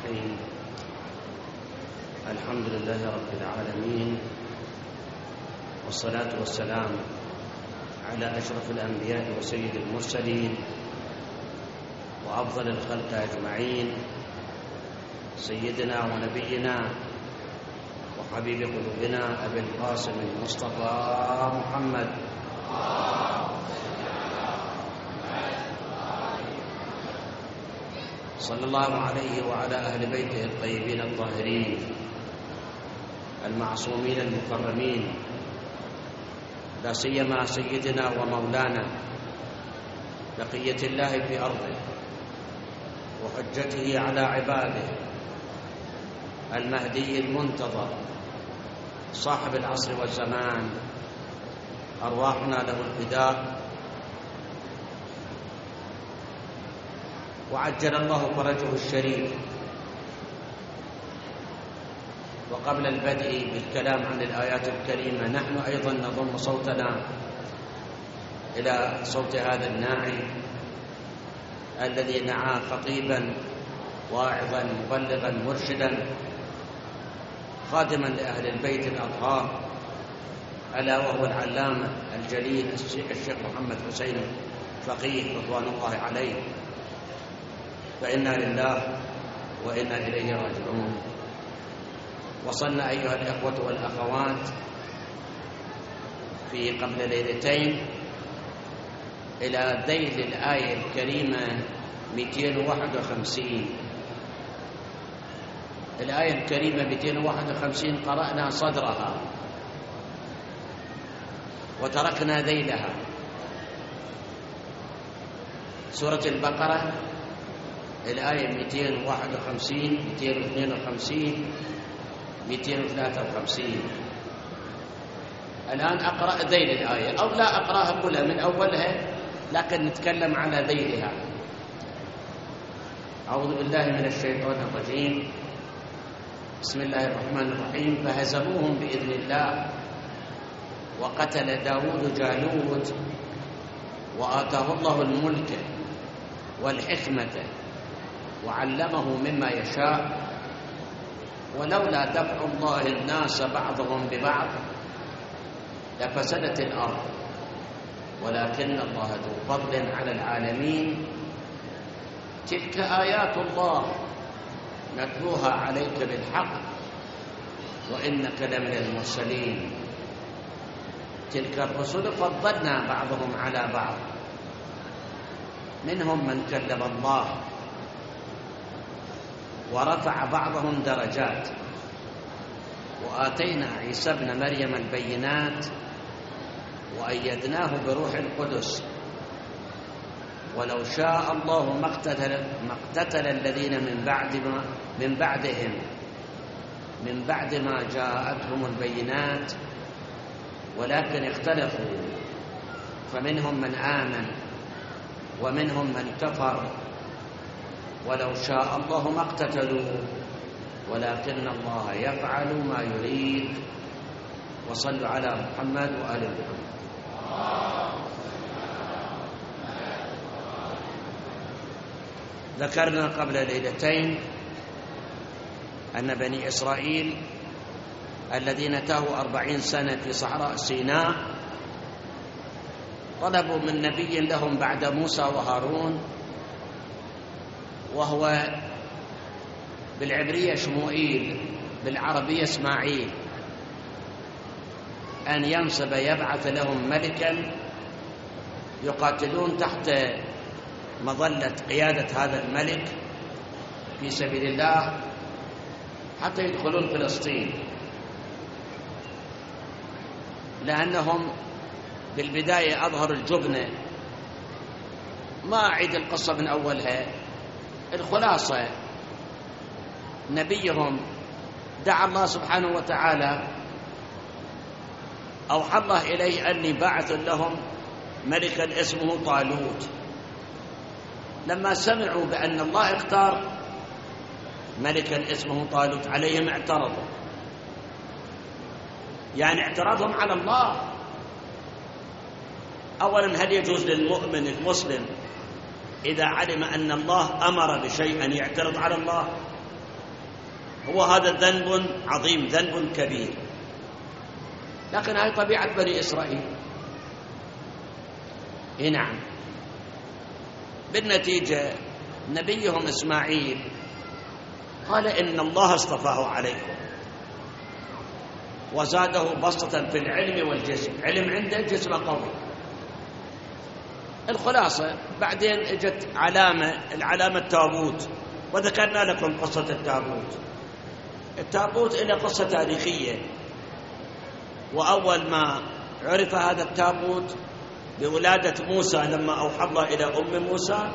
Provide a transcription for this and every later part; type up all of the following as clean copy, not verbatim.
الرحيم. الحمد لله رب العالمين، والصلاة والسلام على أشرف الأنبياء وسيد المرسلين وأفضل الخلق أجمعين، سيدنا ونبينا وحبيب قلوبنا أبي القاسم المصطفى محمد صلى الله عليه وعلى أهل بيته الطيبين الطاهرين المعصومين المكرمين، لا سيما سيدنا ومولانا بقية الله في أرضه وحجته على عباده، المهدي المنتظر صاحب العصر والزمان، أرواحنا له الفداء، وعجل الله فرجه الشريف. وقبل البدء بالكلام عن الآيات الكريمة، نحن أيضا نضم صوتنا إلى صوت هذا الناعي الذي نعى خطيبا واعظا مبلغا مرشدا خادما لأهل البيت الأطهار، ألا وهو العلامة الجليل الشيخ محمد حسين فقيه رضوان الله عليه. فإنا لله وإنا إليه راجعون. وصلنا أيها الإخوة والأخوات في قبل ليلتين إلى ذيل الآية الكريمة 251. الآية الكريمة 251 قرأنا صدرها وتركنا ذيلها. سورة البقرة الآية 251 252 253. الآن أقرأ ذيل الآية، أو لا أقرأها كلها من أولها، لكن نتكلم على ذيلها. أعوذ بالله من الشيطان الرجيم. بسم الله الرحمن الرحيم. فهزموهم بإذن الله وقتل داود جالوت وآتاه الله الملك والحكمة وعلمه مما يشاء ولولا دفع الله الناس بعضهم ببعض لفسدت الأرض ولكن الله ذو فضل على العالمين. تلك آيات الله نتلوها عليك بالحق وإنك لمن المرسلين. تلك الرسل فضلنا بعضهم على بعض، منهم من كلم الله ورفع بعضهم درجات، وآتينا عيسى ابن مريم البينات وأيدناه بروح القدس ولو شاء الله ما اقتتل الذين من بعد ما جاءتهم البينات ولكن اختلفوا فمنهم من آمن ومنهم من كفر ولو شاء الله ما اقتتلوا ولكن الله يفعل ما يريد. وصلوا على محمد وآل محمد. ذكرنا قبل ليلتين أن بني إسرائيل الذين تاهوا 40 سنة في صحراء سيناء طلبوا من نبي لهم بعد موسى وهارون، وهو بالعبرية شموئيل بالعربية إسماعيل، أن ينصب يبعث لهم ملكا يقاتلون تحت مظلة قيادة هذا الملك في سبيل الله حتى يدخلون فلسطين، لأنهم بالبداية أظهروا الجبن. ما أعيد القصة من أولها، الخلاصة نبيهم دعا الله سبحانه وتعالى، أوحى الله إليه أني باعث لهم ملكا اسمه طالوت. لما سمعوا بأن الله اختار ملكا اسمه طالوت عليهم اعترضوا، يعني اعتراضهم على الله. أولا، هل يجوز للمؤمن المسلم إذا علم أن الله أمر بشيء أن يعترض على الله؟ هو هذا ذنب عظيم، ذنب كبير، لكن هذه طبيعة بني إسرائيل. نعم. بالنتيجة نبيهم إسماعيل قال إن الله اصطفاه عليكم وزاده بسطة في العلم والجسم، علم عنده، جسم قوي. الخلاصة بعدين اجت العلامة التابوت، وذكرنا لكم قصة التابوت. التابوت له قصة تاريخية، وأول ما عرف هذا التابوت بولادة موسى، لما أوحى الله إلى أم موسى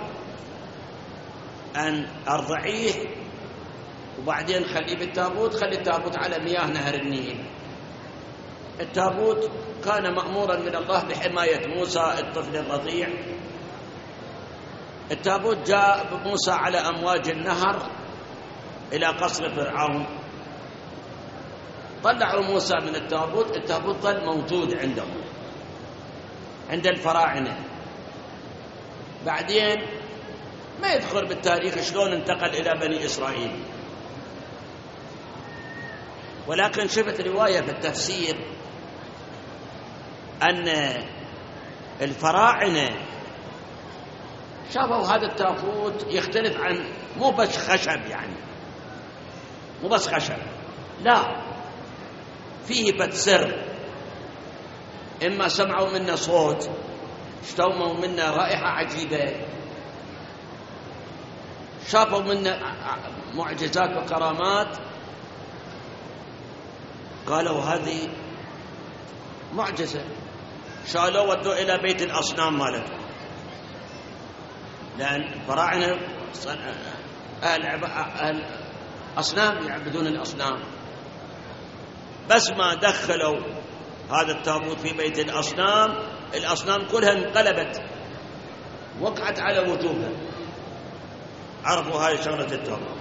أن أرضعيه وبعدين خليه بالتابوت، خلي التابوت على مياه نهر النيل. التابوت كان مأمورا من الله بحماية موسى الطفل الرضيع. التابوت جاء بموسى على أمواج النهر إلى قصر فرعون، طلعوا موسى من التابوت. التابوت ظل موجود عندهم عند الفراعنة. بعدين ما يذكر بالتاريخ شلون انتقل إلى بني إسرائيل، ولكن شفت رواية في التفسير أن الفراعنة شافوا هذا التابوت يختلف عن مو بس خشب، يعني مو بس خشب، لا، فيه بتسر. إما سمعوا منا صوت، اشتموا منا رائحة عجيبة، شافوا منا معجزات وكرامات، قالوا هذه معجزة. شالوا ودوا إلى بيت الأصنام مالتهم، لأن الفراعنة أهل أصنام، يعبدون الأصنام. بس ما دخلوا هذا التابوت في بيت الأصنام، الأصنام كلها انقلبت، وقعت على وجوهها، عرفوا هاي شغلة التابوت.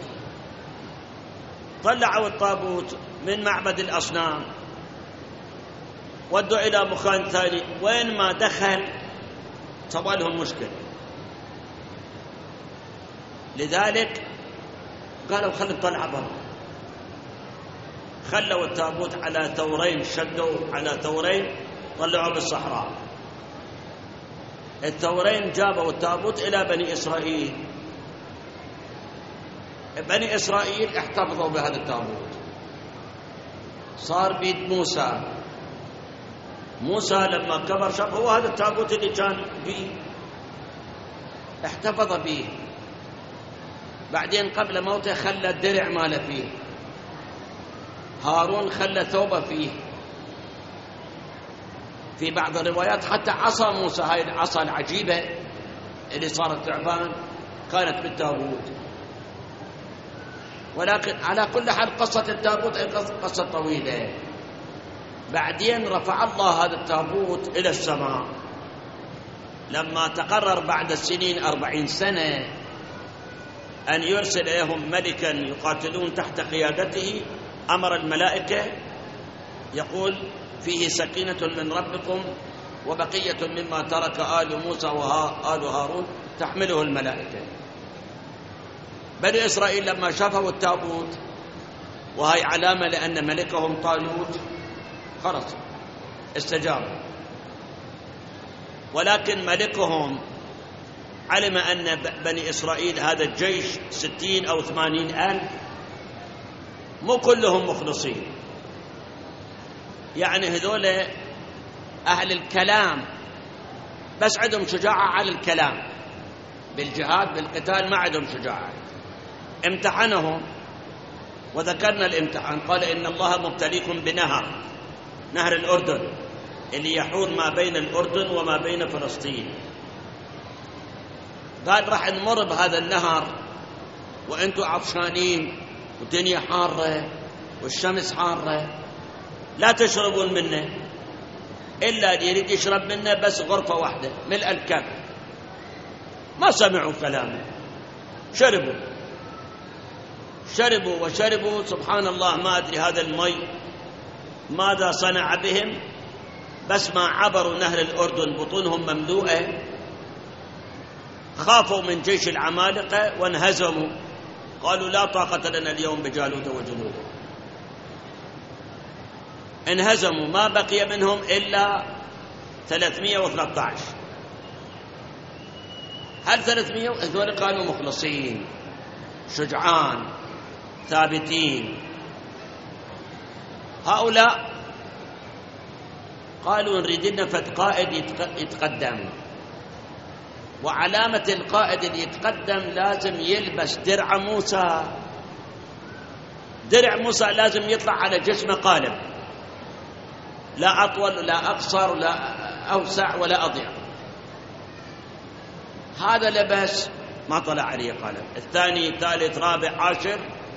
طلعوا التابوت من معبد الأصنام، ودوا إلى مكان ثاني، وين ما دخل صار لهم مشكلة. لذلك قالوا خلوا نطلع برا. خلوا التابوت على ثورين، شدوا على ثورين، طلعوا بالصحراء. الثورين جابوا التابوت إلى بني إسرائيل. بني إسرائيل احتفظوا بهذا التابوت، صار بيد موسى. موسى لما كبر شاف هو هذا التابوت اللي كان فيه، احتفظ به. بعدين قبل موته خلى الدرع ماله فيه، هارون خلى ثوبه فيه. في بعض الروايات حتى عصا موسى، هاي العصا العجيبة اللي صارت تعبان، كانت بالتابوت. ولكن على كل حال قصة التابوت قصة طويلة. بعدين رفع الله هذا التابوت إلى السماء. لما تقرر بعد السنين 40 سنة أن يرسل إليهم ملكا يقاتلون تحت قيادته، أمر الملائكة يقول فيه سكينة من ربكم وبقية مما ترك آل موسى وآل هارون تحمله الملائكة. بني إسرائيل لما شافوا التابوت، وهي علامة لأن ملكهم طالوت، خلاص استجابوا. ولكن ملكهم علم أن بني إسرائيل هذا الجيش 60 أو 80 ألف، مو كلهم مخلصين، يعني هذول أهل الكلام، بس عندهم شجاعة على الكلام، بالجهاد بالقتال ما عندهم شجاعة. امتحنهم وذكرنا الامتحان، قال إن الله مبتليكم بنهر، نهر الأردن اللي يحول ما بين الأردن وما بين فلسطين. قال راح نمر بهذا النهر وأنتم عطشانين والدنيا حارة والشمس حارة، لا تشربون منه، إلا اللي يريد يشرب منه بس غرفة واحدة ملء الكف. ما سمعوا كلامه، شربوا وشربوا. سبحان الله، ما أدري هذا المي ماذا صنع بهم، بس ما عبروا نهر الأردن بطونهم مملوءة، خافوا من جيش العمالقة وانهزموا. قالوا لا طاقة لنا اليوم بجالوت وجنوده، انهزموا، ما بقي منهم إلا 313. هل 300 هذول كانوا مخلصين شجعان ثابتين؟ هؤلاء قالوا نريد لنا فت قائد يتقدم، وعلامة القائد اللي يتقدم لازم يلبس درع موسى. درع موسى لازم يطلع على جسمه قالب، لا أطول ولا أقصر ولا أوسع ولا أضيق. هذا لبس ما طلع عليه قالب. الثاني ثالث رابع عاشر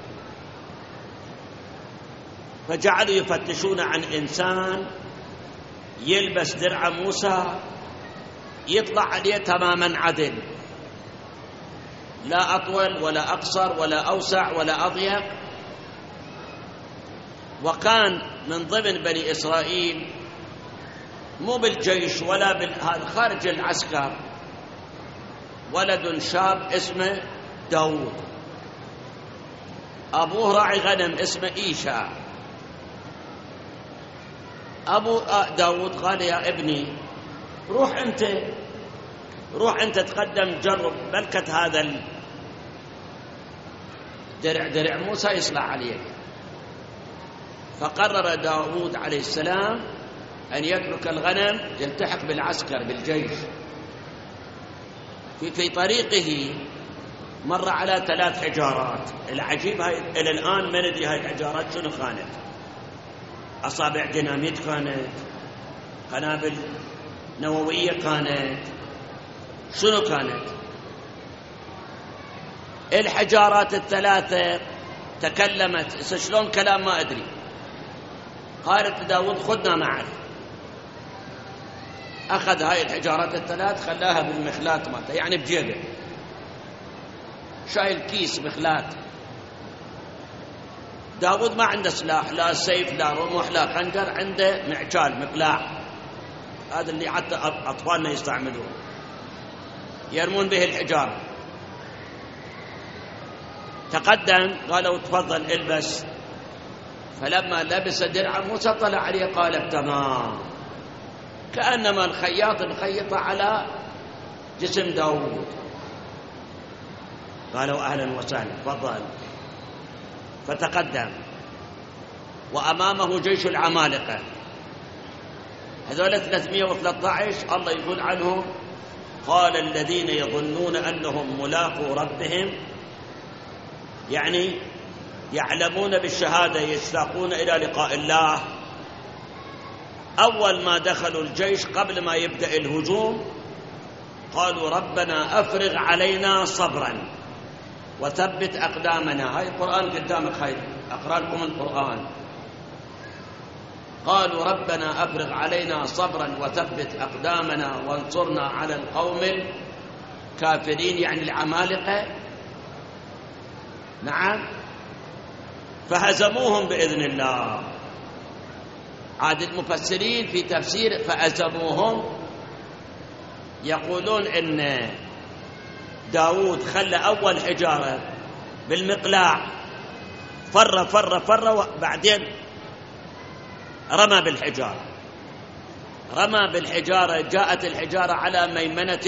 فجعلوا يفتشون عن إنسان يلبس درع موسى يطلع عليه تماما عدل، لا أطول ولا أقصر ولا أوسع ولا أضيق. وكان من ضمن بني إسرائيل مو بالجيش ولا خارج العسكر ولد شاب اسمه داود، أبوه راعي غنم اسمه إيشا. أبو داود قال يا ابني روح أنت تقدم جرب بلكة هذا درع موسى يصلح عليك. فقرر داود عليه السلام أن يترك الغنم يلتحق بالعسكر بالجيش. في طريقه مر على 3 حجارات. العجيب هاي إلى الآن ما ندري هاي الحجارات شنو كانت، أصابع ديناميت كانت، قنابل نووية كانت، شنو كانت؟ الحجارات ال3 تكلمت. شلون كلام ما أدري. قالت داود خذنا معك. أخذ هاي الحجارات ال3 خلاها بالمخلات مالته، يعني بجيبه، شايل كيس مخلات. داود ما عنده سلاح، لا سيف لا رمح لا خنجر، عنده معجال مقلاع، هذا اللي حتى أطفالنا يستعملوه يرمون به الحجارة. تقدم قالوا تفضل البس. فلما لبس درع موسى طلع عليه قالب تمام، كأنما الخياط مخيطة على جسم داود. قالوا أهلا وسهلا تفضل. فتقدم وأمامه جيش العمالقة. هذول 313 الله يقول عنهم قال الذين يظنون أنهم ملاقو ربهم، يعني يعلمون بالشهادة، يشتاقون إلى لقاء الله. أول ما دخلوا الجيش قبل ما يبدأ الهجوم قالوا ربنا أفرغ علينا صبرا وثبت أقدامنا. هاي القرآن قدامك، هاي أقرأ لكم القرآن. قالوا ربنا أفرغ علينا صبرا وثبت أقدامنا وانصرنا على القوم الكافرين، يعني العمالقة. نعم. فهزموهم بإذن الله. عاد المفسرين في تفسير فهزموهم يقولون إن داود خلى أول حجارة بالمقلاع فر وبعدين رمى بالحجارة. جاءت الحجارة على ميمنة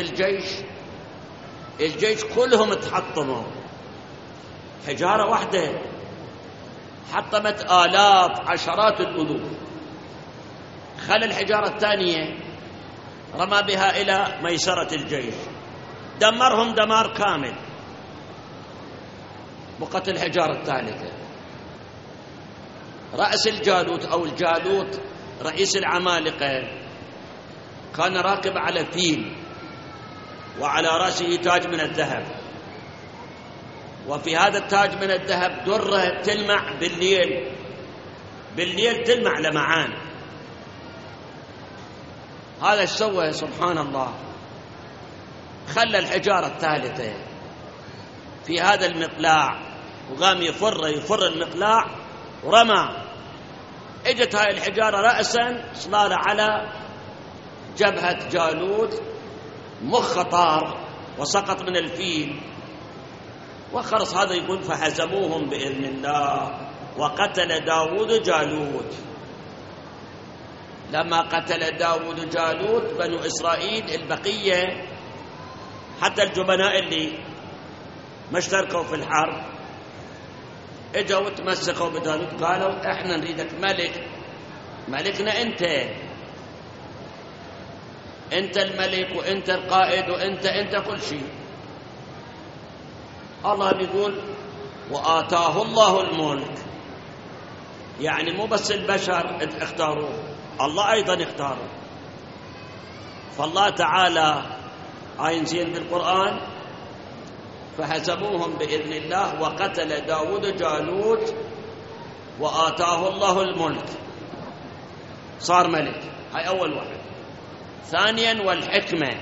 الجيش كلهم تحطموا. حجارة واحدة حطمت آلاف عشرات الألوف. خلى الحجارة الثانية رمى بها إلى ميسرة الجيش، دمرهم دمار كامل. بقت الحجارة الثالثة. رأس الجالوت أو الجالوت رئيس العمالقة كان راكب على فيل وعلى رأسه تاج من الذهب، وفي هذا التاج من الذهب درة تلمع بالليل تلمع لمعان. هذا ايش سوى؟ سبحان الله، خلى الحجارة الثالثة في هذا المقلاع وقام يفر المقلاع ورمى. اجت هاي الحجارة رأسا صلالة على جبهة جالوت، مخ طار وسقط من الفيل. وخرص هذا يقول فهزموهم بإذن الله وقتل داود جالوت. لما قتل داود جالوت بنو إسرائيل البقية حتى الجبناء اللي ما اشتركوا في الحرب اجوا وتمسكوا بداود، قالوا احنا نريدك ملك، ملكنا انت الملك وانت القائد وانت كل شيء. الله بيقول وآتاه الله الملك، يعني مو بس البشر اختاروه، الله أيضا اختاره. فالله تعالى ينزل بالقرآن فهزموهم بإذن الله وقتل داود جالوت وآتاه الله الملك، صار ملك. هاي أول واحد. ثانيا والحكمة.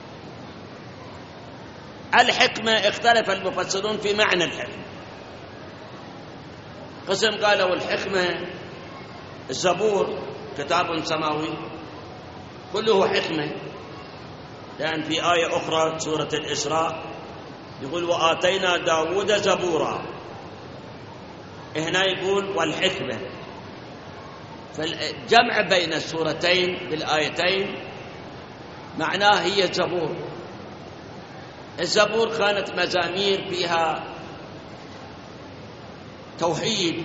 الحكمة اختلف المفسرون في معنى الحكمة. قسم قالوا الحكمة الزبور كتاب سماوي كله حكمة، لأن في آية أخرى سورة الإسراء يقول وآتينا داود زبورا، هنا يقول والحكمة. فالجمع بين السورتين بالآيتين معناه هي زبور. الزبور كانت مزامير فيها توحيد،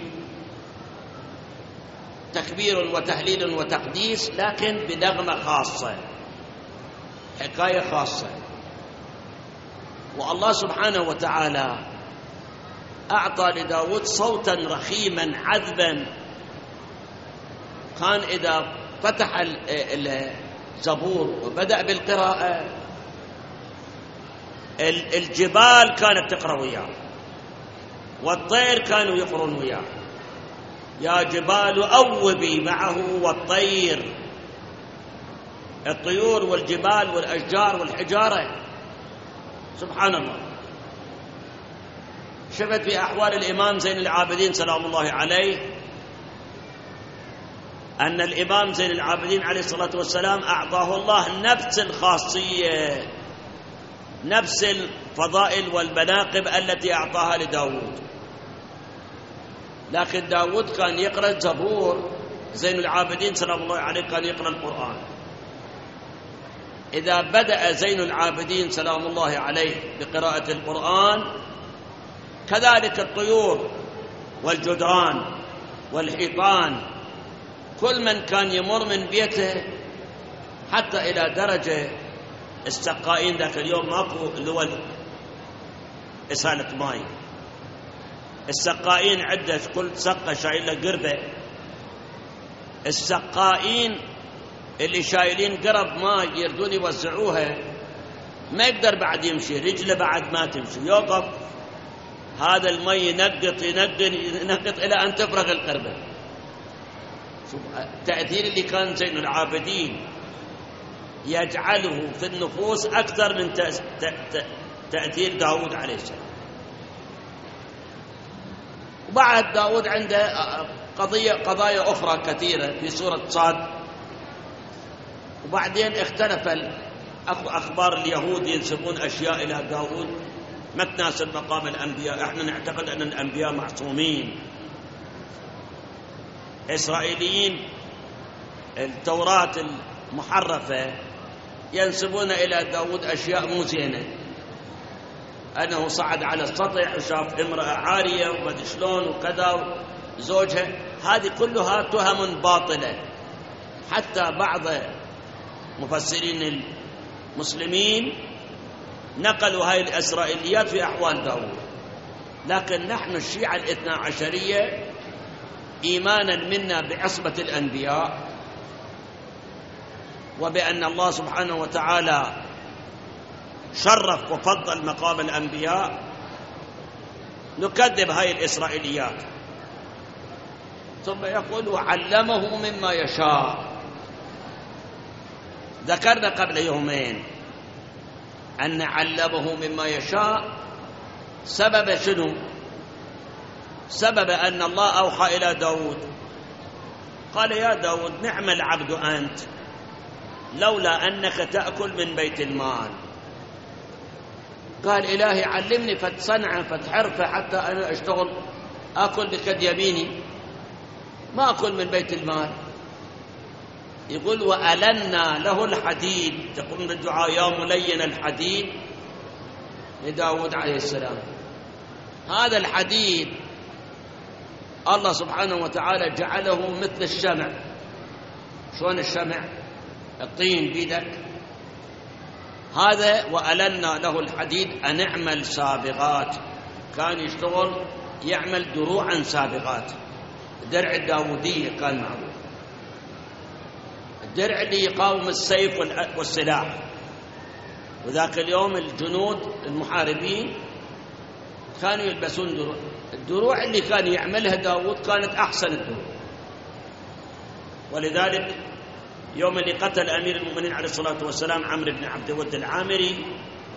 تكبير وتهليل وتقديس، لكن بنغمة خاصة، حكاية خاصة. والله سبحانه وتعالى أعطى لداود صوتا رخيما عذبا، كان إذا فتح الزبور وبدأ بالقراءة الجبال كانت تقرأ وياه والطير كانوا يقرون وياه، يا جبال أوبي معه والطير، الطيور والجبال والأشجار والحجارة. سبحان الله. شفت في أحوال الإمام زين العابدين سلام الله عليه أن الإمام زين العابدين عليه الصلاة والسلام أعطاه الله نفس الخاصية، نفس الفضائل والمناقب التي أعطاها لداود، لكن داود كان يقرأ الزبور، زين العابدين سلام الله عليه كان يقرأ القرآن. إذا بدأ زين العابدين سلام الله عليه بقراءة القرآن كذلك الطيور والجدران والحيطان كل من كان يمر من بيته، حتى إلى درجة السقائين ذاك اليوم ماكو اللي هو إسالة ماي، السقائين عدة كل سقة شايلة قربة، السقائين اللي شايلين قرب ماء يردون يوزعوها ما يقدر بعد يمشي، رجله بعد ما تمشي، يوقف هذا الماء ينقط إلى أن تفرغ القربة. شوف التأثير اللي كان زين العابدين يجعله في النفوس أكثر من تأثير داود عليه السلام. وبعد داود عنده قضايا أخرى كثيرة في سورة صاد. وبعدين اختلف أخبار اليهود ينسبون أشياء إلى داود ما تناسب مقام الأنبياء. احنا نعتقد أن الأنبياء معصومين. إسرائيليين التوراة المحرفة ينسبون إلى داود أشياء مو زينة، أنه صعد على السطح وشاف امرأة عارية وما شلون وكذا زوجها. هذه كلها تهم باطلة. حتى بعض مفسرين المسلمين نقلوا هاي الإسرائيليات في أحوال داود. لكن نحن الشيعة الاثنى عشرية إيمانا منا بعصبة الأنبياء وبأن الله سبحانه وتعالى شرف وفضل مقام الأنبياء نكذب هاي الإسرائيليات. ثم يقول وعلمه مما يشاء. ذكرنا قبل يومين أن علمه مما يشاء سبب شنو؟ سبب أن الله أوحى إلى داود قال يا داود نعم العبد أنت لولا أنك تأكل من بيت المال. قال إلهي علمني فتصنعه فتحرفه حتى أنا أشتغل أكل بكد يميني، ما أكل من بيت المال. يقول وألنا له الحديد، تقوم بالدعاء يا ملين الحديد لداود عليه السلام. هذا الحديد الله سبحانه وتعالى جعله مثل الشمع. شلون الشمع؟ الطين بيدك. هذا وألنا له الحديد أن اعمل سابغات. كان يشتغل يعمل دروعا سابغات. درع الداودية كان معروف، الدرع اللي يقاوم السيف والسلاح. وذاك اليوم الجنود المحاربين كانوا يلبسون دروع. الدروع اللي كان يعملها داود كانت أحسن الدروع. ولذلك يوم اللي قتل أمير المؤمنين عليه الصلاة والسلام عمرو بن عبد الود العامري،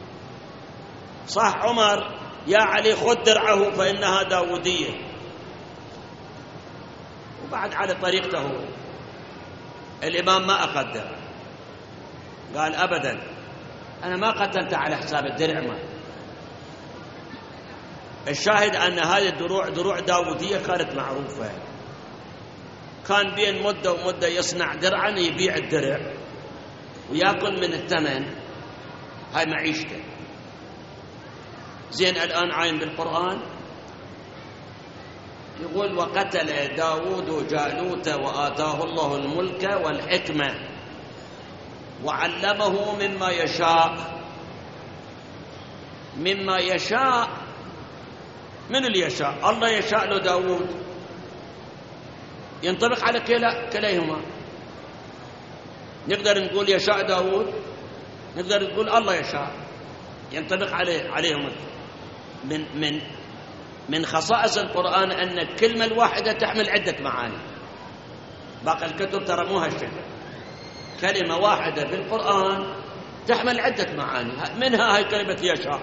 صح عمر يا علي خذ درعه فإنها داودية، وبعد على طريقته الإمام ما أخذ درع، قال أبدا أنا ما قتلت على حساب الدرع. ما الشاهد أن هذه الدروع دروع داودية كانت معروفة. كان بين مدة ومدة يصنع درعا يبيع الدرع ويأكل من الثمن، هاي معيشته. زين الآن عاين بالقرآن يقول وقتل داود جالوت وآتاه الله الملك والحكمة وعلمه مما يشاء. مما يشاء من اللي يشاء؟ الله يشاء له داود، ينطبق على كليهما. نقدر نقول يشاء داود، نقدر نقول الله يشاء، ينطبق عليهم. من خصائص القرآن أن الكلمة الواحدة تحمل عدة معاني. باقي الكتب ترى مو هالشكل. كلمة واحدة بالقرآن تحمل عدة معاني، منها هاي كلمة يشاء.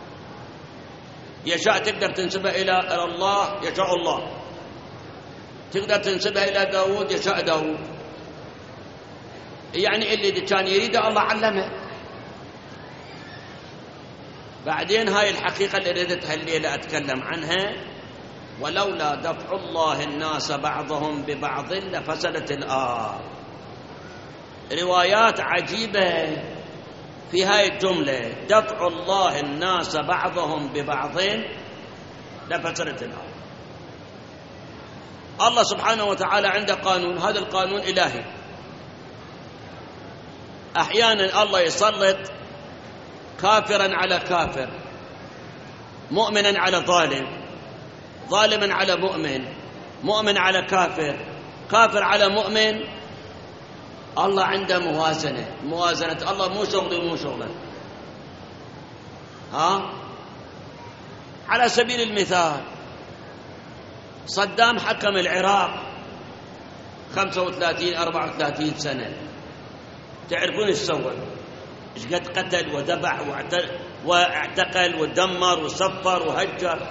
يشاء تقدر تنسبها إلى الله، يشاء الله. تقدر تنسبها إلى داود، يشاء داود. يعني اللي كان يريده الله علمه. بعدين هاي الحقيقة اللي ردتها الليلة أتكلم عنها. ولولا دفع الله الناس بعضهم ببعض لفسدت الأرض. روايات عجيبة في هاي الجملة، دفع الله الناس بعضهم ببعض لفسدت الأرض. الله سبحانه وتعالى عنده قانون، هذا القانون إلهي. أحيانا الله يسلط كافرا على كافر، مؤمنا على ظالم، ظالما على مؤمن، مؤمن على كافر، كافر على مؤمن. الله عنده موازنة الله مو شغلي ومو شغلك. على سبيل المثال صدام حكم العراق 35-34 سنة. تعرفون ايش سوى؟ ايش قد قتل وذبح واعتقل ودمر وسفر وهجر.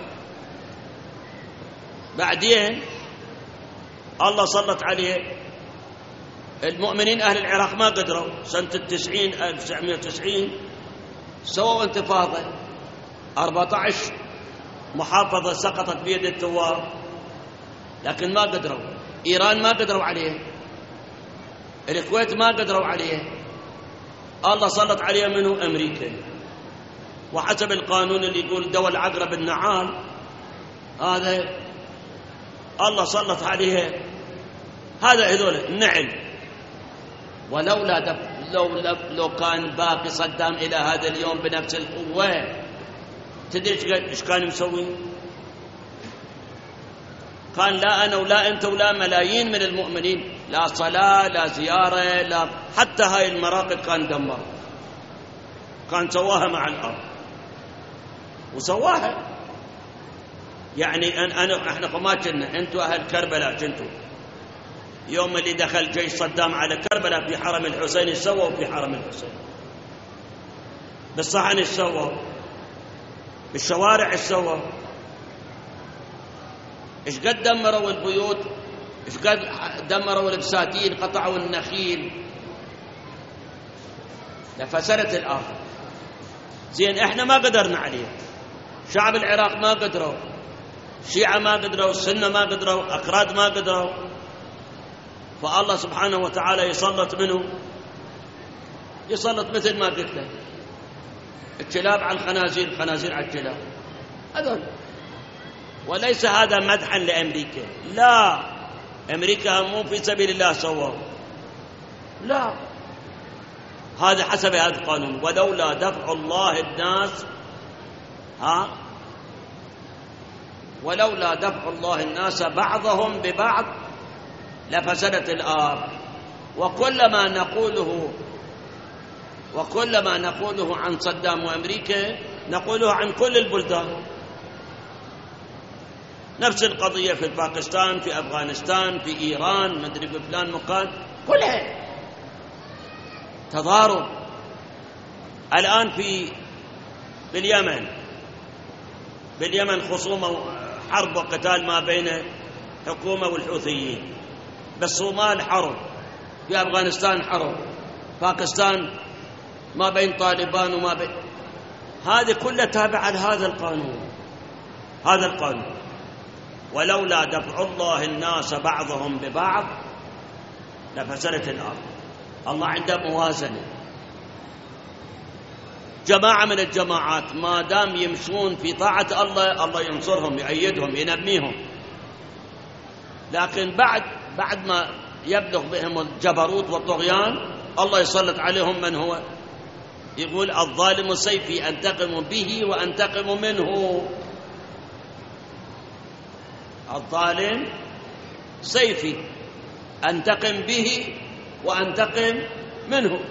بعدين الله سلط عليه المؤمنين. أهل العراق ما قدروا. سنة 1990 سووا انتفاضة، 14 محافظة سقطت بيد الثوار، لكن ما قدروا. إيران ما قدروا عليه، الكويت ما قدروا عليه. الله سلط عليه منه أمريكا. وحسب القانون اللي يقول دول عقرب النعال، هذا الله سلط عليه هذا هذول النعل. ولولا لو كان باقي صدام إلى هذا اليوم بنفس القوة، تدري ايش كان مسوي؟ كان لا أنا ولا أنت ولا ملايين من المؤمنين، لا صلاة لا زيارة لا حتى هاي المراقد كان دمر، كان سواها مع الأرض وسواها. يعني احنا ما كنا، انتوا أهل كربلاء كنتوا يوم اللي دخل جيش صدام على كربلاء في حرم الحسين ايش سووا في حرم الحسين؟ بالصحن ايش سووا؟ بالشوارع ايش سووا؟ ايش قد دمروا البيوت، ايش قد دمروا البساتين، قطعوا النخيل، لفسدت الارض. زين إحنا ما قدرنا عليه، شعب العراق ما قدروا، الشيعة ما قدروا، السنة ما قدروا، أكراد ما قدروا، فالله سبحانه وتعالى يسلط منه، يسلط مثل ما قلت لك الكلاب على الخنازير، الخنازير على الكلاب هذول. وليس هذا مدحا لأمريكا، لا، أمريكا مو في سبيل الله سووا، لا، هذا حسب هذا القانون. ولولا دفع الله الناس ولولا دفع الله الناس بعضهم ببعض لفسدت الأرض. وكل ما نقوله عن صدام وأمريكا نقوله عن كل البلدان. نفس القضية في باكستان، في أفغانستان، في إيران، مدري بفلان مكان، كلها تضارب. الآن باليمن خصومة، حرب وقتال ما بين حكومة والحوثيين، بالصومال حرب، في أفغانستان حرب، باكستان ما بين طالبان وما بين، هذه كلها تابعة لهذا القانون. هذا القانون ولولا دفع الله الناس بعضهم ببعض لفسدت الأرض. الله عنده موازنة. جماعة من الجماعات ما دام يمشون في طاعة الله، الله ينصرهم، يؤيدهم، ينميهم. لكن بعد ما يبلغ بهم الجبروت والطغيان، الله يسلط عليهم من هو يقول الظالم سيفي أنتقم به وأنتقم منه. الظالم سيفي أنتقم به وأنتقم منه.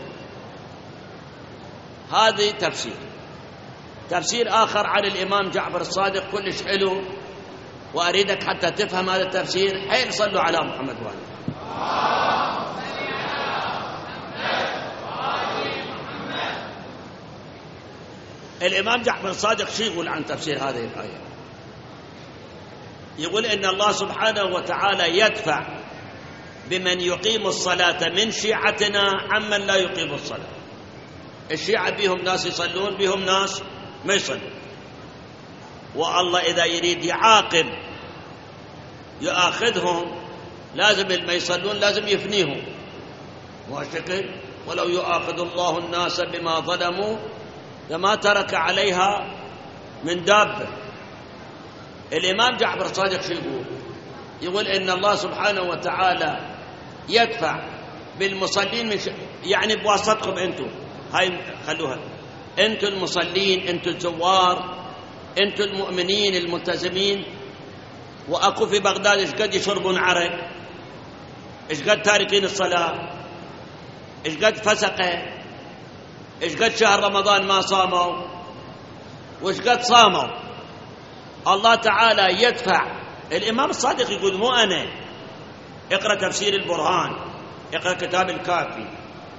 هذا تفسير آخر عن الإمام جعفر الصادق كلش حلو، وأريدك حتى تفهم هذا التفسير. حيل صلوا على محمد وآله. الإمام جعفر الصادق شو يقول عن تفسير هذه الآية؟ يقول إن الله سبحانه وتعالى يدفع بمن يقيم الصلاة من شيعتنا عمن لا يقيم الصلاة. الشيعة بهم ناس يصلون، بهم ناس ما يصلون، والله إذا يريد يعاقب يؤاخذهم لازم ما يصلون لازم يفنيهم. وشكل ولو يؤاخذ الله الناس بما ظلموا لما ترك عليها من دابة. الإمام جعفر الصادق شو يقول إن الله سبحانه وتعالى يدفع بالمصلين يعني بواسطتكم أنتم، هاي خلوها، أنتم المصلين، أنتم الزوار، أنتم المؤمنين الملتزمين. وأكو في بغداد إيش قد يشربون عرق، إيش قد تاركين الصلاة، إيش قد فسقة، إيش قد شهر رمضان ما صاموا، وإيش قد صاموا. الله تعالى يدفع. الإمام الصادق يقول مو أنا، اقرأ تفسير البرهان، اقرأ كتاب الكافي.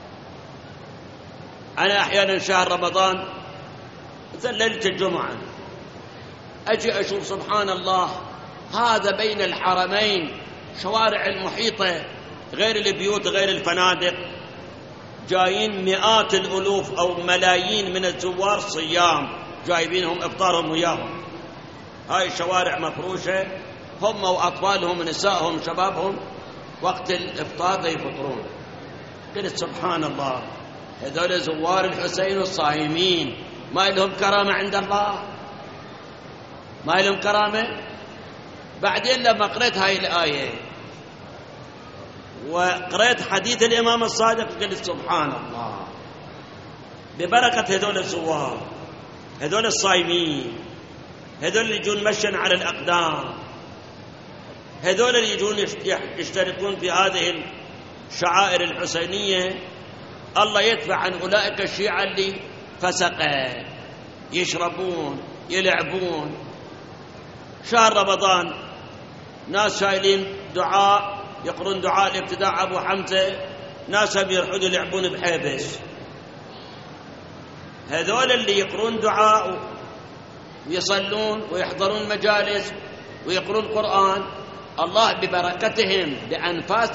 أنا أحيانا شهر رمضان مثل ليلة الجمعة أجي أشوف سبحان الله هذا بين الحرمين شوارع المحيطة غير البيوت غير الفنادق جايين مئات الألوف أو ملايين من الزوار صيام، جايبينهم إفطارهم وياهم. هاي الشوارع مفروشة، هم وأطفالهم ونسائهم شبابهم وقت الإفطار يفطرون. قلت سبحان الله، هذول زوار الحسين الصائمين ما لهم كرامة عند الله؟ ما لهم كرامة؟ بعدين لما قرأت هاي الآية وقرأت حديث الإمام الصادق قلت سبحان الله، ببركة هذول الزوار، هذول الصائمين، هذول اللي يجون مشيا على الأقدام، هذول اللي يجون يشتركون في هذه الشعائر الحسينية، الله يدفع عن أولئك الشيعة اللي فسقة يشربون يلعبون. شهر رمضان ناس شايلين دعاء يقرون دعاء الابتداء أبو حمزة، ناس يرحدوا يلعبون بحيبس. هذول اللي يقرون دعاء ويصلون ويحضرون مجالس ويقرون قرآن، الله ببركتهم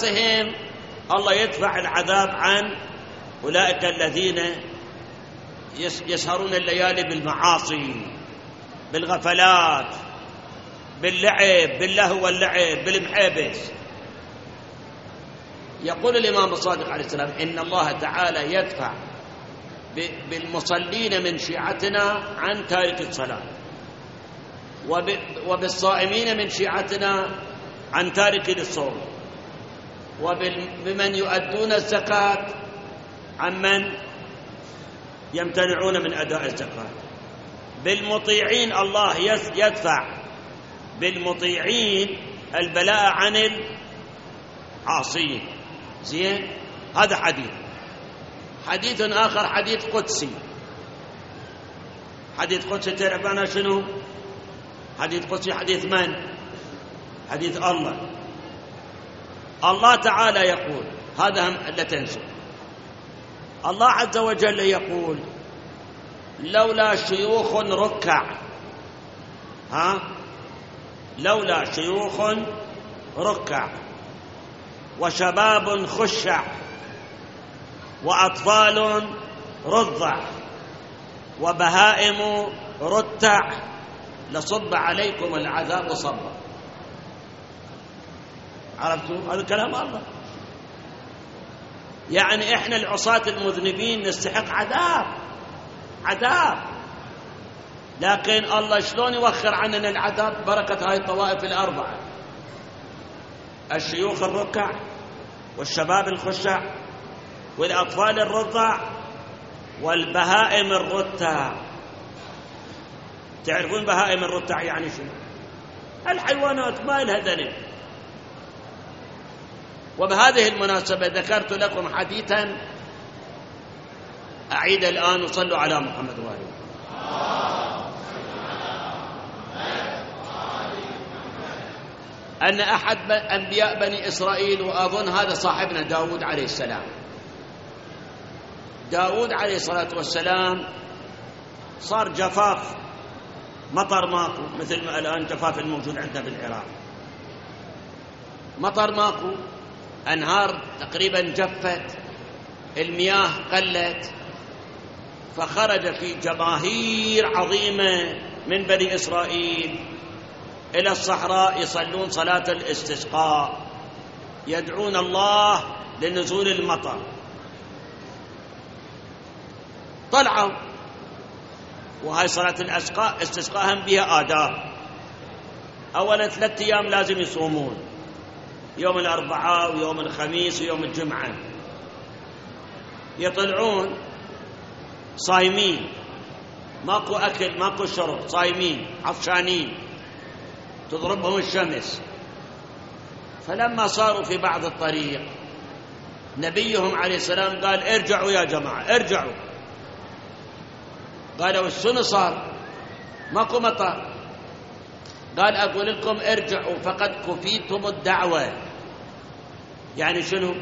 بأنفاسهم الله يدفع العذاب عن أولئك الذين يسهرون الليالي بالمعاصي، بالغفلات، باللعب، باللهو واللعب، بالمحابس. يقول الإمام الصادق عليه السلام إن الله تعالى يدفع بالمصلين من شيعتنا عن تارك الصلاة، وبالصائمين من شيعتنا عن تارك للصوم، وبمن يؤدون الزكاة عمن يمتنعون من أداء الزكاة. بالمطيعين الله يدفع بالمطيعين البلاء عن العاصين. زين، هذا حديث آخر حديث قدسي. حديث قدسي تعرف أنا شنو؟ حديث قدسي حديث من؟ حديث الله. الله تعالى يقول، هذا لا تنسوا، الله عز وجل يقول لولا شيوخ ركع، لولا شيوخ ركع وشباب خشع وأطفال رضع وبهائم رتع لصب عليكم العذاب صبا. عرفتوا؟ هذا كلام الله. يعني إحنا العصاة المذنبين نستحق عذاب، لكن الله شلون يوخر عننا العذاب؟ بركة هاي الطوائف الأربعة: الشيوخ الركع والشباب الخشع والأطفال الرضع والبهائم الرتع. تعرفون بهائم الرتع يعني شنو؟ الحيوانات ما لها ذنب. وبهذه المناسبة ذكرت لكم حديثا أعيد الآن: وصلوا على محمد وآله. أن أحد أنبياء بني إسرائيل، وأظن هذا صاحبنا داود عليه السلام، داود عليه الصلاة والسلام صار جفاف، مطر ماكو، مثل ما الآن جفاف الموجود عندنا بالعراق. مطر ماكو، أنهار تقريبا جفت، المياه قلت، فخرج في جماهير عظيمة من بني إسرائيل إلى الصحراء يصلون صلاة الاستسقاء، يدعون الله لنزول المطر. طلعوا، وهاي صلاة الاستسقاء هم بها آداب. أولا 3 أيام لازم يصومون، يوم الأربعاء ويوم الخميس ويوم الجمعة. يطلعون صايمين، ماكو أكل ماكو شرب، صايمين عطشانين، تضربهم الشمس. فلما صاروا في بعض الطريق نبيهم عليه السلام قال: ارجعوا يا جماعة، ارجعوا. قالوا: شنو صار؟ ماكو مطر. قال: أقول لكم ارجعوا فقد كفيتم الدعوة. يعني شنو؟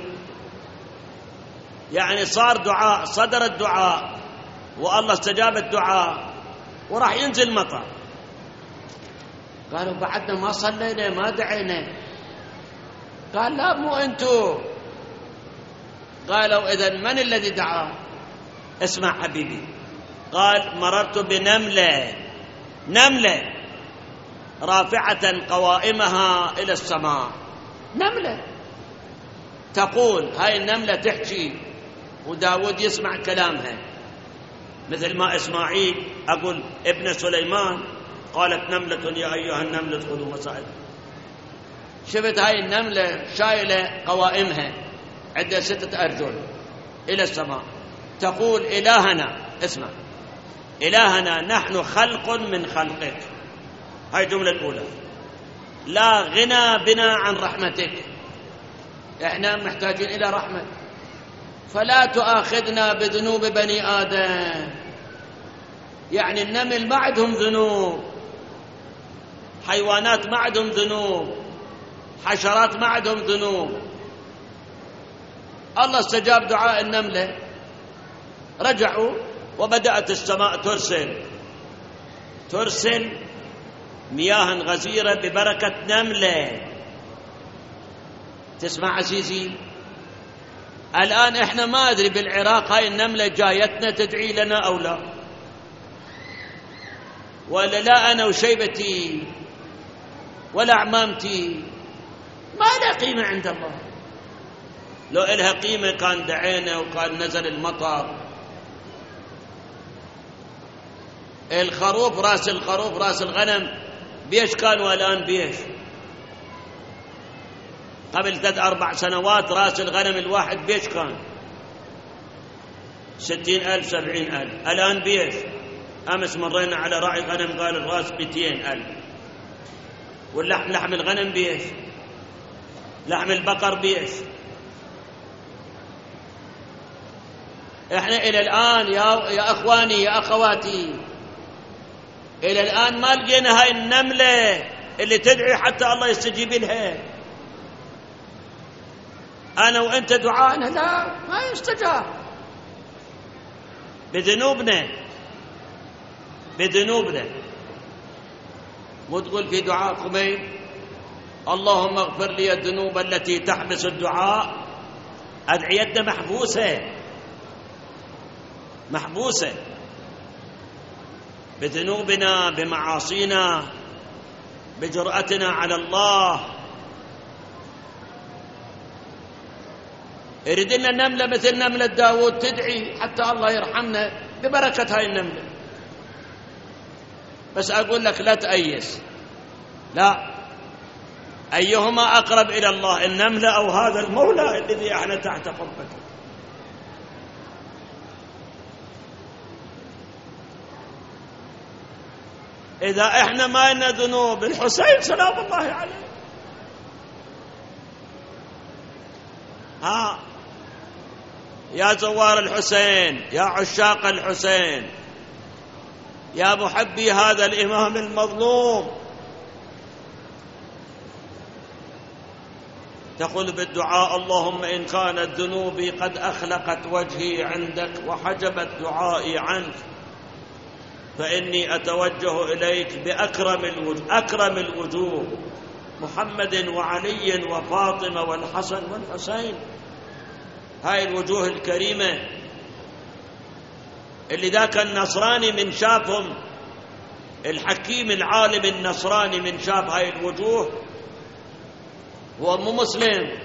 يعني صار دعاء، صدر الدعاء والله استجاب الدعاء وراح ينزل مطر. قالوا: بعدنا ما صلينا ما دعينا. قال: لا، مو أنتو. قالوا: إذن من الذي دعا؟ اسمع حبيبي. قال: مررت بنملة، نملة رافعة قوائمها إلى السماء، نملة تقول، هاي النملة تحكي وداود يسمع كلامها، مثل ما إسماعيل أقول ابن سليمان قالت نملة يا أيها النملة ادخلوا مساعد. شفت هاي النملة شايلة قوائمها عندها 6 أرجل إلى السماء، تقول: إلهنا، اسمع، إلهنا نحن خلق من خلقك. هاي الجملة الأولى. لا غنى بنا عن رحمتك، إحنا محتاجين إلى رحمة، فلا تؤاخذنا بذنوب بني آدم. يعني النمل ما عندهم ذنوب، حيوانات ما عندهم ذنوب، حشرات ما عندهم ذنوب. الله استجاب دعاء النملة، رجعوا وبدأت السماء ترسل مياه غزيرة ببركة نملة. تسمع عزيزي، الآن إحنا ما أدري بالعراق هاي النملة جايتنا تدعي لنا أو لا. ولا لا أنا وشيبتي ولا عمامتي ما لها قيمة عند الله. لو إلها قيمة كان دعينا وكان نزل المطر. الخروف راس الغنم بيش كان والآن بيش؟ قبل 3-4 سنوات راس الغنم الواحد بيش كان 60,000 70,000. الآن بيش؟ أمس مرينا على راعي غنم قال الراس 200,000. واللحم الغنم بيش؟ لحم البقر بيش؟ احنا إلى الآن يا أخواني يا أخواتي، إلى الآن ما لقينا هاي النملة اللي تدعي حتى الله يستجيب لها. أنا وأنت دعاءنا لا ما يستجاب بذنوبنا. مو تقول في دعاء خميس اللهم اغفر لي الذنوب التي تحبس الدعاء؟ أدعيتنا محبوسة بذنوبنا، بمعاصينا، بجرأتنا على الله. يريد لنا نملة مثل نملة داود تدعي حتى الله يرحمنا ببركة هاي النملة. بس أقول لك لا تأيس، لا، أيهما أقرب إلى الله، النملة أو هذا المولى الذي احنا تحت قبته؟ إذا احنا ما لنا ذنوب، الحسين سلام الله عليه يا زوار الحسين، يا عشاق الحسين، يا محبي هذا الإمام المظلوم، تقول بالدعاء اللهم إن كانت ذنوبي قد أخلقت وجهي عندك وحجبت دعائي عنك فإني أتوجه إليك بأكرم الوجوه محمد وعلي وفاطمة والحسن والحسين. هاي الوجوه الكريمة اللي ذاك النصراني من شافهم، الحكيم العالم النصراني من شاف هاي الوجوه هو مو مسلم،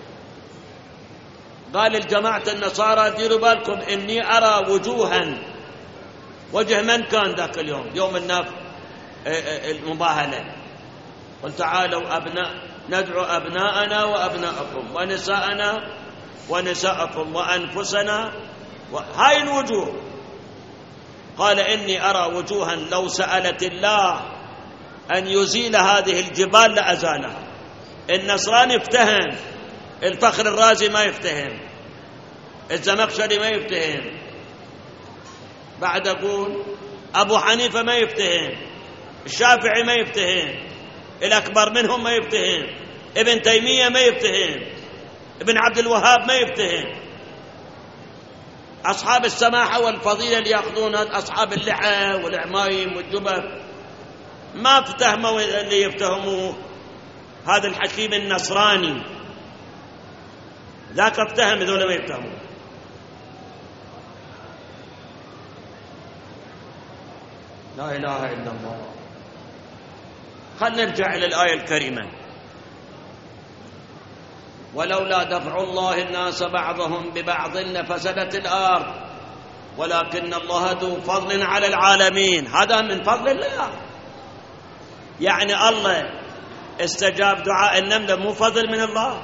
قال الجماعة النصارى ديروا بالكم إني أرى وجوها. وجه من كان ذاك اليوم، يوم المباهلة؟ قل تعالوا ندعو أبناءنا وأبناءكم ونساءنا ونساءكم وأنفسنا هاي الوجوه. قال إني أرى وجوها لو سألت الله أن يزيل هذه الجبال لأزالها. النصراني افتهم، الفخر الرازي ما يفتهم، الزمخشري ما يفتهم، بعد أقول أبو حنيفة ما يفتهم، الشافعي ما يفتهم، الأكبر منهم ما يفتهم، ابن تيمية ما يفتهم، ابن عبد الوهاب ما يفتهم. أصحاب السماحة والفضيلة اللي يأخذون أصحاب اللحى والعمايم والجبب ما افتهموا اللي يفتهموه هذا الحكيم النصراني، ذاك افتهم، ذولا ما يفتهمون. لا إله إلا الله. خلنا نرجع إلى الآية الكريمة. ولولا دفع الله الناس بعضهم ببعض لفسدت الأرض ولكن الله ذو فضل على العالمين. هذا من فضل الله، يعني الله استجاب دعاء النملة، مو فضل من الله؟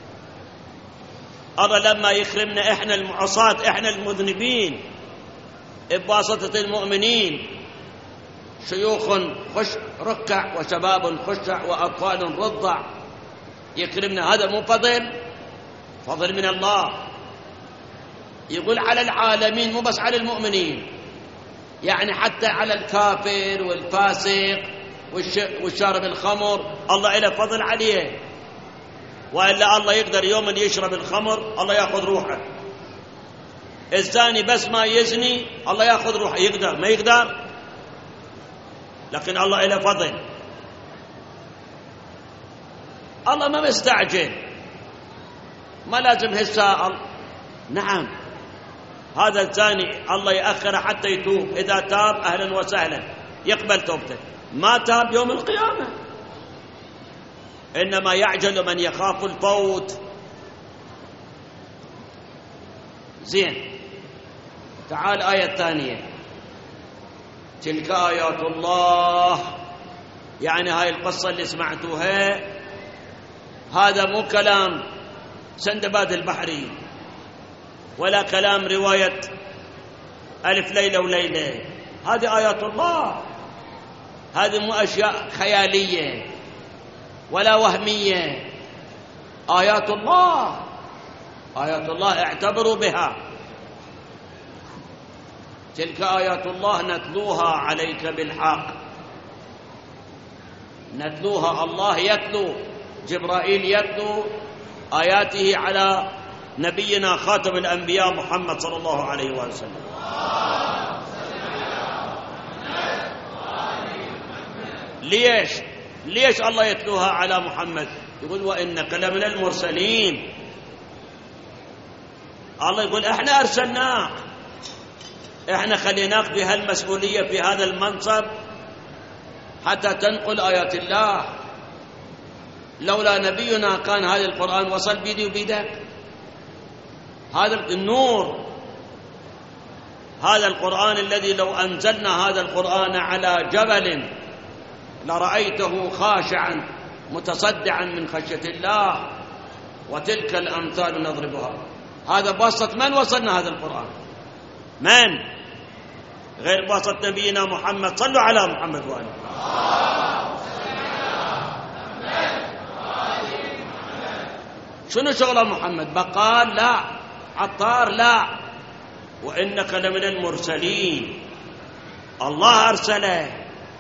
الله لما يكرمنا إحنا المعصاة، إحنا المذنبين، بواسطة المؤمنين، شيوخ ركع وشباب خشع وأطفال رضع، يكرمنا، هذا مو فضل من الله. يقول على العالمين، مو بس على المؤمنين، يعني حتى على الكافر والفاسق والشارب الخمر الله له فضل عليه. وإلا الله يقدر يوم يشرب الخمر الله يأخذ روحه. الزاني بس ما يزني الله يأخذ روحه، يقدر ما يقدر؟ لكن الله له فضل. الله ما مستعجل، ما لازم هسه. نعم، هذا الزاني الله يأخره حتى يتوب، إذا تاب أهلا وسهلا، يقبل توبته، ما تاب يوم القيامة. إنما يعجل من يخاف الفوت. زين، تعال آية الثانية. تلك آيات الله، يعني هاي القصة اللي سمعتوها هذا مو كلام سندباد البحري ولا كلام رواية ألف ليلة وليلة، هذه آيات الله، هذه مو أشياء خيالية ولا وهمية، آيات الله، آيات الله اعتبروا بها. تلك آيات الله نتلوها عليك بالحق، نتلوها، الله يتلو، جبرائيل يتلو آياته على نبينا خاتم الأنبياء محمد صلى الله عليه وسلم. ليش الله يتلوها على محمد؟ يقول وإنك لمن المرسلين. الله يقول احنا أرسلناك، احنا خليناك بهالمسؤولية في هذا المنصب حتى تنقل آيات الله. لولا نبينا كان هذا القرآن وصل بيدي وبيدك. هذا النور، هذا القرآن الذي لو أنزلنا هذا القرآن على جبل لرأيته خاشعا متصدعا من خشية الله. وتلك الأمثال نضربها. هذا بواسطة من وصلنا هذا القرآن؟ من غير بواسطة نبينا محمد؟ صلوا على محمد وآله. شنو شغله محمد؟ بقال لا، عطار لا، وإنك لمن المرسلين. الله أرسله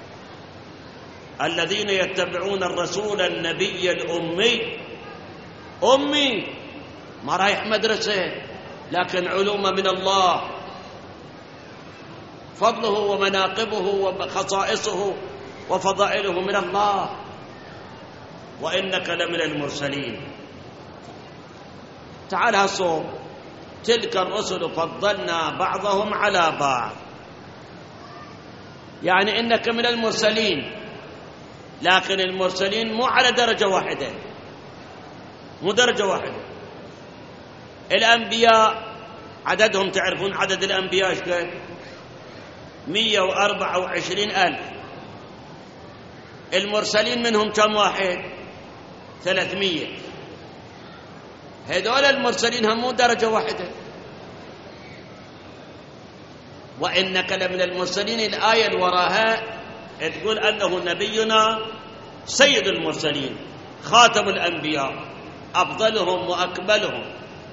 الذين يتبعون الرسول النبي الأمي، أمي ما رايح مدرسة لكن علوم من الله، فضله ومناقبه وخصائصه وفضائله من الله. وإنك لمن المرسلين. تعال هالصوب، تلك الرسل فضلنا بعضهم على بعض، يعني إنك من المرسلين، لكن المرسلين مو على درجة واحدة، مو درجة واحدة. الأنبياء عددهم تعرفون عدد الأنبياء ايش قد؟ 124,000. المرسلين منهم كم واحد؟ 300. هذول المرسلين هم مو درجة واحدة. وإنك لمن المرسلين، الآية اللي وراها تقول أنه نبينا سيد المرسلين خاتم الأنبياء أفضلهم وأكملهم.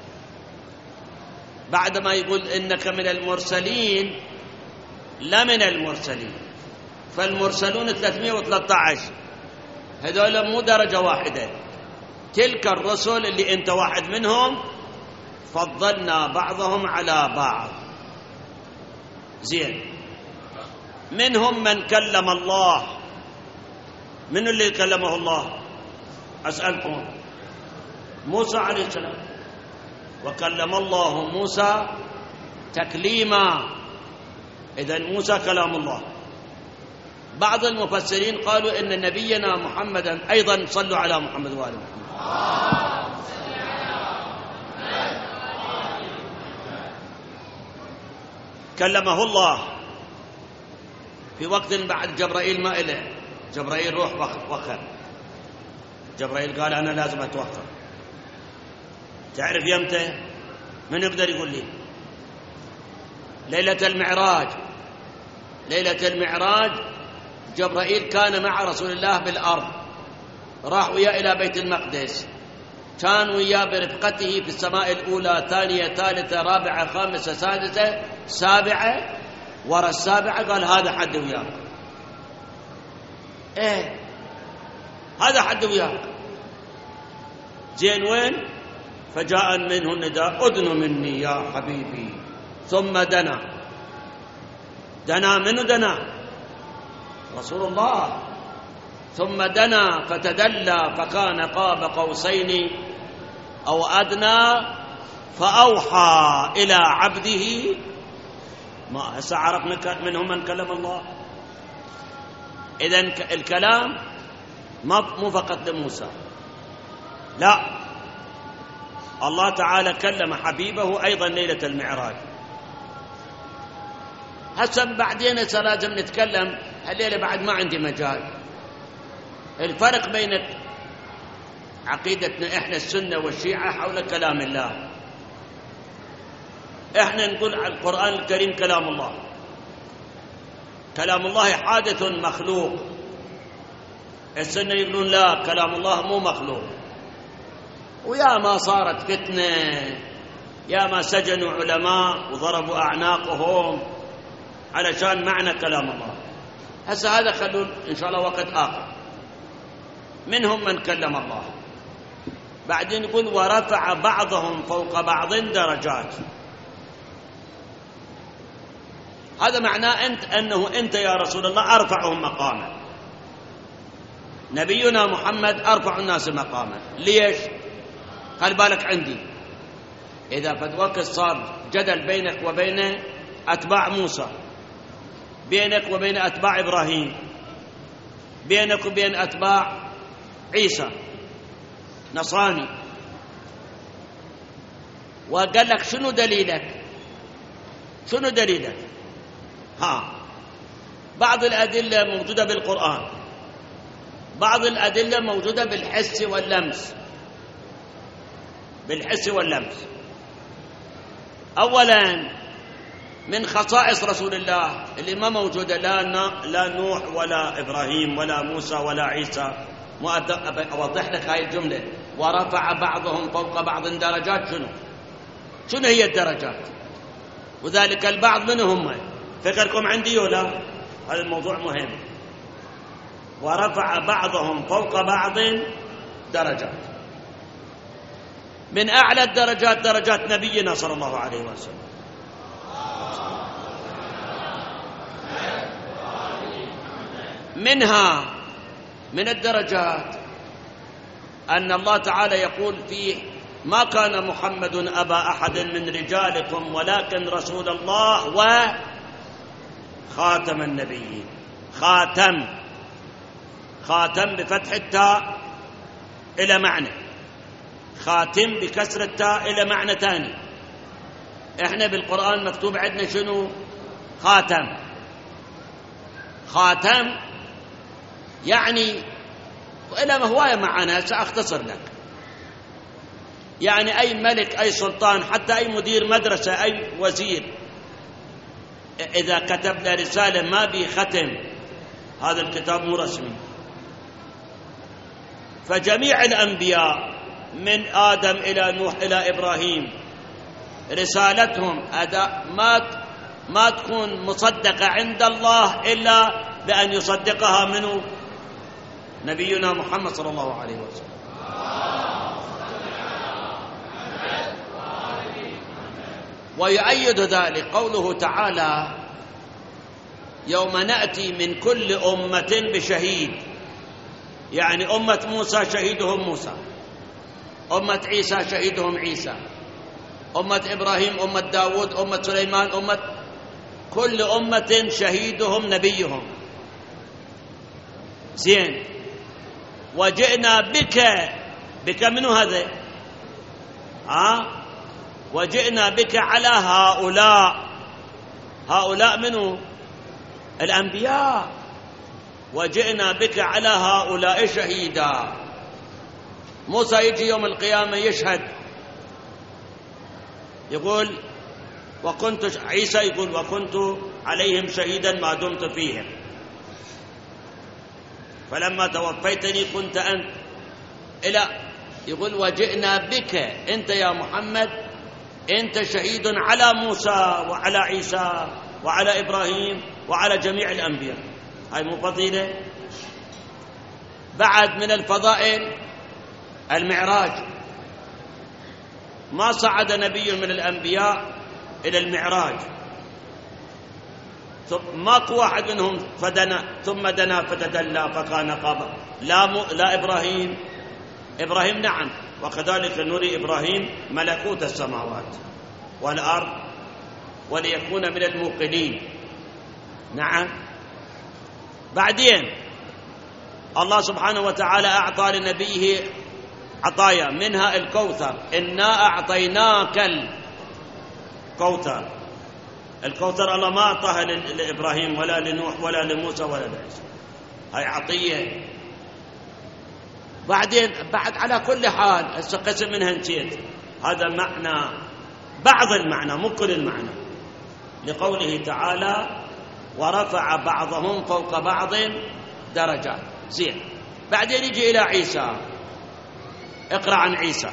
بعدما يقول إنك من المرسلين لمن المرسلين، فالمرسلون 313، هذول مو درجة واحدة. تلك الرسل اللي أنت واحد منهم فضلنا بعضهم على بعض. زين، منهم من كلم الله. من اللي كلمه الله؟ أسألكم. موسى عليه السلام، وكلم الله موسى تكليما، إذن موسى كلام الله. بعض المفسرين قالوا إن نبينا محمدا أيضا، صلوا على محمد وآله محمد، كلمه الله في وقت بعد جبرائيل ما إله. جبرائيل روح وخر، جبرائيل قال أنا لازم أتوخر. تعرف يمتى؟ من يقدر يقول لي؟ ليلة المعراج. ليلة المعراج جبرائيل كان مع رسول الله بالأرض، راح وياه إلى بيت المقدس، كان وياه برفقته في السماء الأولى، ثانية، ثالثة، رابعة، خامسة، سادسة، سابعة. ورا السابعة قال هذا حد وياك. إيه هذا حد وياك. زين وين؟ فجاء منه النداء أذن مني يا حبيبي. ثم دنا منه دنا رسول الله. ثم دنا فتدلى فكان قاب قوسين أو أدنى فأوحى إلى عبده ما. هسه عرفنا منهم من كلم الله. إذن الكلام مو فقط لموسى، لا، الله تعالى كلم حبيبه أيضا ليلة المعراج. هسه بعدين لازم نتكلم الليلة، بعد ما عندي مجال. الفرق بين عقيدتنا إحنا السنة والشيعة حول كلام الله. إحنا نقول على القرآن الكريم كلام الله، كلام الله حادث مخلوق. السنة يقولون لا، كلام الله مو مخلوق. ويا ما صارت فتنة، يا ما سجنوا علماء وضربوا أعناقهم علشان معنى كلام الله. هسه هذا خلون إن شاء الله وقت آخر. منهم من كلم الله، بعدين يقول ورفع بعضهم فوق بعض درجات. هذا معناه أنه أنت يا رسول الله أرفعهم مقاما، نبينا محمد أرفع الناس مقاما. ليش؟ خلي بالك عندي، إذا فد وقت صار جدل بينك وبين أتباع موسى، بينك وبين أتباع إبراهيم، بينك وبين أتباع عيسى نصراني، وقال لك شنو دليلك؟ شنو دليلك؟ بعض الأدلة موجودة بالقرآن، بعض الأدلة موجودة بالحس واللمس. بالحس واللمس. أولا من خصائص رسول الله اللي ما موجودة لا نوح ولا إبراهيم ولا موسى ولا عيسى. أوضح لك هاي الجملة، ورفع بعضهم فوق بعض درجات. شنو هي الدرجات؟ وذلك البعض من هم؟ فكركم عندي ولا؟ هذا الموضوع مهم. ورفع بعضهم فوق بعض درجات. من أعلى الدرجات درجات نبينا صلى الله عليه وسلم. منها من الدرجات أن الله تعالى يقول فيه: ما كان محمد أبا أحد من رجالكم ولكن رسول الله وخاتم النبيين. خاتم بفتح التاء إلى معنى، خاتم بكسر التاء إلى معنى ثاني. إحنا بالقرآن مكتوب عندنا شنو؟ خاتم يعني وإلى هواية معنا، سأختصر لك. يعني أي ملك، أي سلطان، حتى أي مدير مدرسة، أي وزير، إذا كتب له رسالة ما بي ختم، هذا الكتاب مو رسمي. فجميع الأنبياء من آدم إلى نوح إلى إبراهيم رسالتهم ما تكون مصدقة عند الله إلا بأن يصدقها منه نبينا محمد صلى الله عليه وسلم. ويؤيد ذلك قوله تعالى: يوم نأتي من كل أمة بشهيد. يعني أمة موسى شهيدهم موسى، أمة عيسى شهيدهم عيسى، أمة إبراهيم، أمة داود، أمة سليمان، كل أمة شهيدهم نبيهم. زين. وجئنا بك منو هذا؟ وجئنا بك على هؤلاء منو؟ الأنبياء. وجئنا بك على هؤلاء شهيدا. موسى يجي يوم القيامة يشهد، يقول عيسى يقول: وكنت عليهم شهيدا ما دمت فيهم، فلما توفيتني كنت أنت. يقول: وجئنا بك أنت يا محمد، أنت شهيد على موسى وعلى عيسى وعلى إبراهيم وعلى جميع الأنبياء. هاي مو فضيلة؟ بعد من الفضائل المعراج. ما صعد نبي من الأنبياء إلى المعراج، ماكو واحد منهم فدنا ثم دنا فتدلى فكان قاب. لا إبراهيم نعم، وكذلك نري إبراهيم ملكوت السماوات والأرض وليكون من الموقنين. نعم. بعدين الله سبحانه وتعالى أعطى لنبيه عطايا، منها الكوثر، إنا أعطيناك الكوثر. الكوثر الله ما أعطاها لإبراهيم ولا لنوح ولا لموسى ولا لعيسى، هاي عطية. بعدين بعد على كل حال قسم منها نسيت، هذا معنى بعض المعنى مو كل المعنى، لقوله تعالى ورفع بعضهم فوق بعض درجات. زين، بعدين يجي إلى عيسى، اقرأ عن عيسى.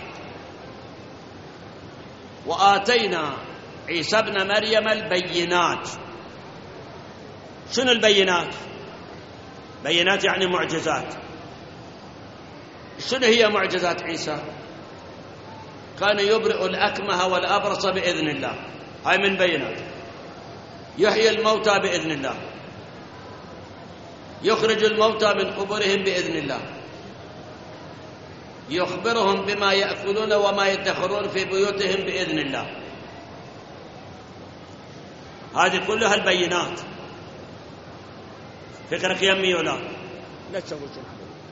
وآتينا عيسى ابن مريم البينات. شنو البينات؟ بينات يعني معجزات. شنو هي معجزات عيسى؟ كان يبرئ الأكمه والأبرص بإذن الله، هاي من بينات. يحيي الموتى بإذن الله، يخرج الموتى من قبورهم بإذن الله، يخبرهم بما يأكلون وما يدخرون في بيوتهم بإذن الله. هذه كلها البينات. فكرك يمي ولا لا تسوي شيء؟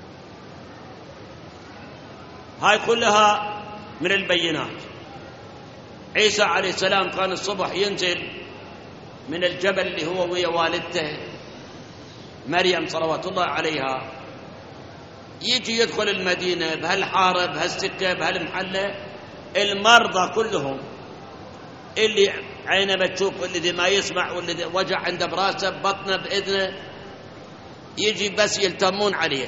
هاي كلها من البينات. عيسى عليه السلام كان الصبح ينزل من الجبل اللي هو ويا والدته مريم صلوات الله عليها، يجي يدخل المدينة بهالحارة بهالسكة بهالمحلة، المرضى كلهم اللي عينه بتشوف واللي ما يسمع واللي وجع عنده براسه ببطنه بإذنه، يجي بس يلتمون عليه،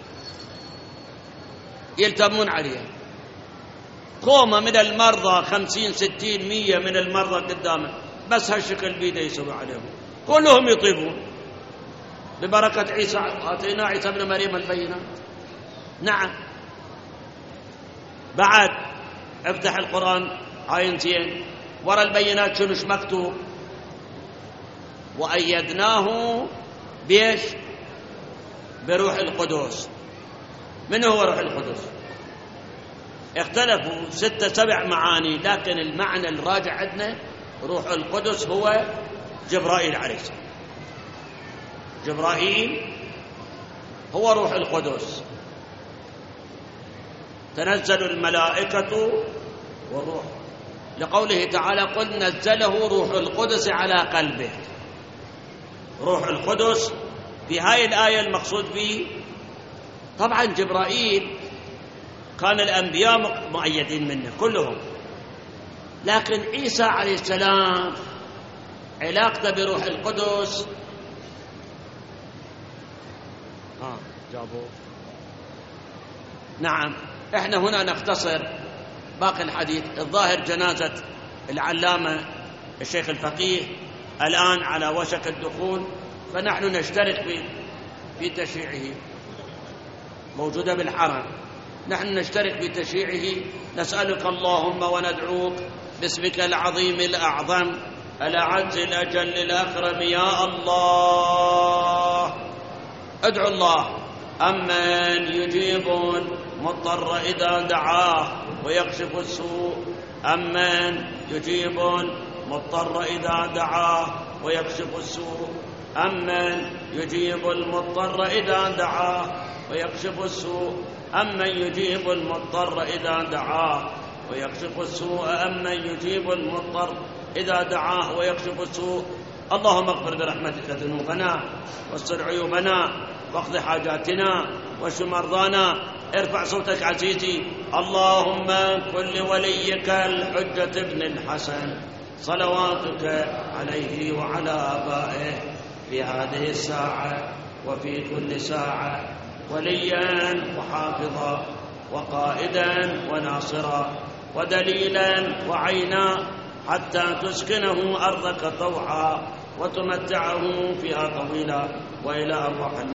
يلتمون عليه. قومة من المرضى 50 60 100 من المرضى قدامه، بس هالشكل بيده يسوي عليهم، كلهم يطيبون ببركة عيسى. آتينا عيسى ابن مريم البينات. نعم. بعد افتح القرآن عين زين، ورا البينات شنوش مكتوب؟ وأيدناه بيش؟ بروح القدس. من هو روح القدس؟ اختلفوا 6 7 معاني، لكن المعنى الراجع عندنا روح القدس هو جبرائيل عليه السلام. جبرائيل هو روح القدس. تنزل الملائكة والروح، لقوله تعالى قل نزله روح القدس على قلبه. روح القدس في هاي الآية المقصود به طبعا جبرائيل، كان الأنبياء مؤيدين منه كلهم، لكن عيسى عليه السلام علاقته بروح القدس جابوه. نعم. احنا هنا نختصر باقي الحديث. الظاهر جنازة العلامة الشيخ الفقيه الآن على وشك الدخول، فنحن نشترك في تشييعه، موجودة بالحرم، نحن نشترك في تشييعه. نسألك اللهم وندعوك باسمك العظيم الأعظم الأعز الأجل الأكرم يا الله. ادعو الله أمن يجيب المضطر إذا دعاه ويكشف السوء، أمن يجيب المضطر إذا دعاه ويكشف السوء، أمن يجيب المضطر إذا دعاه ويكشف السوء، أمن يجيب المضطر إذا دعاه ويكشف السوء، أمن يجيب المضطر إذا دعاه ويكشف السوء. اللهم اغفر برحمتك ذنوبنا واستر عيوبنا واقض حاجاتنا واشف مرضانا. ارفع صوتك عزيزي. اللهم كن لوليك الحجة ابن الحسن صلواتك عليه وعلى آبائه في هذه الساعة وفي كل ساعة وليا وحافظا وقائدا وناصرا ودليلا وعينا، حتى تسكنه أرضك طوعا وتمتعه فيها طويلا، وإلى أرواح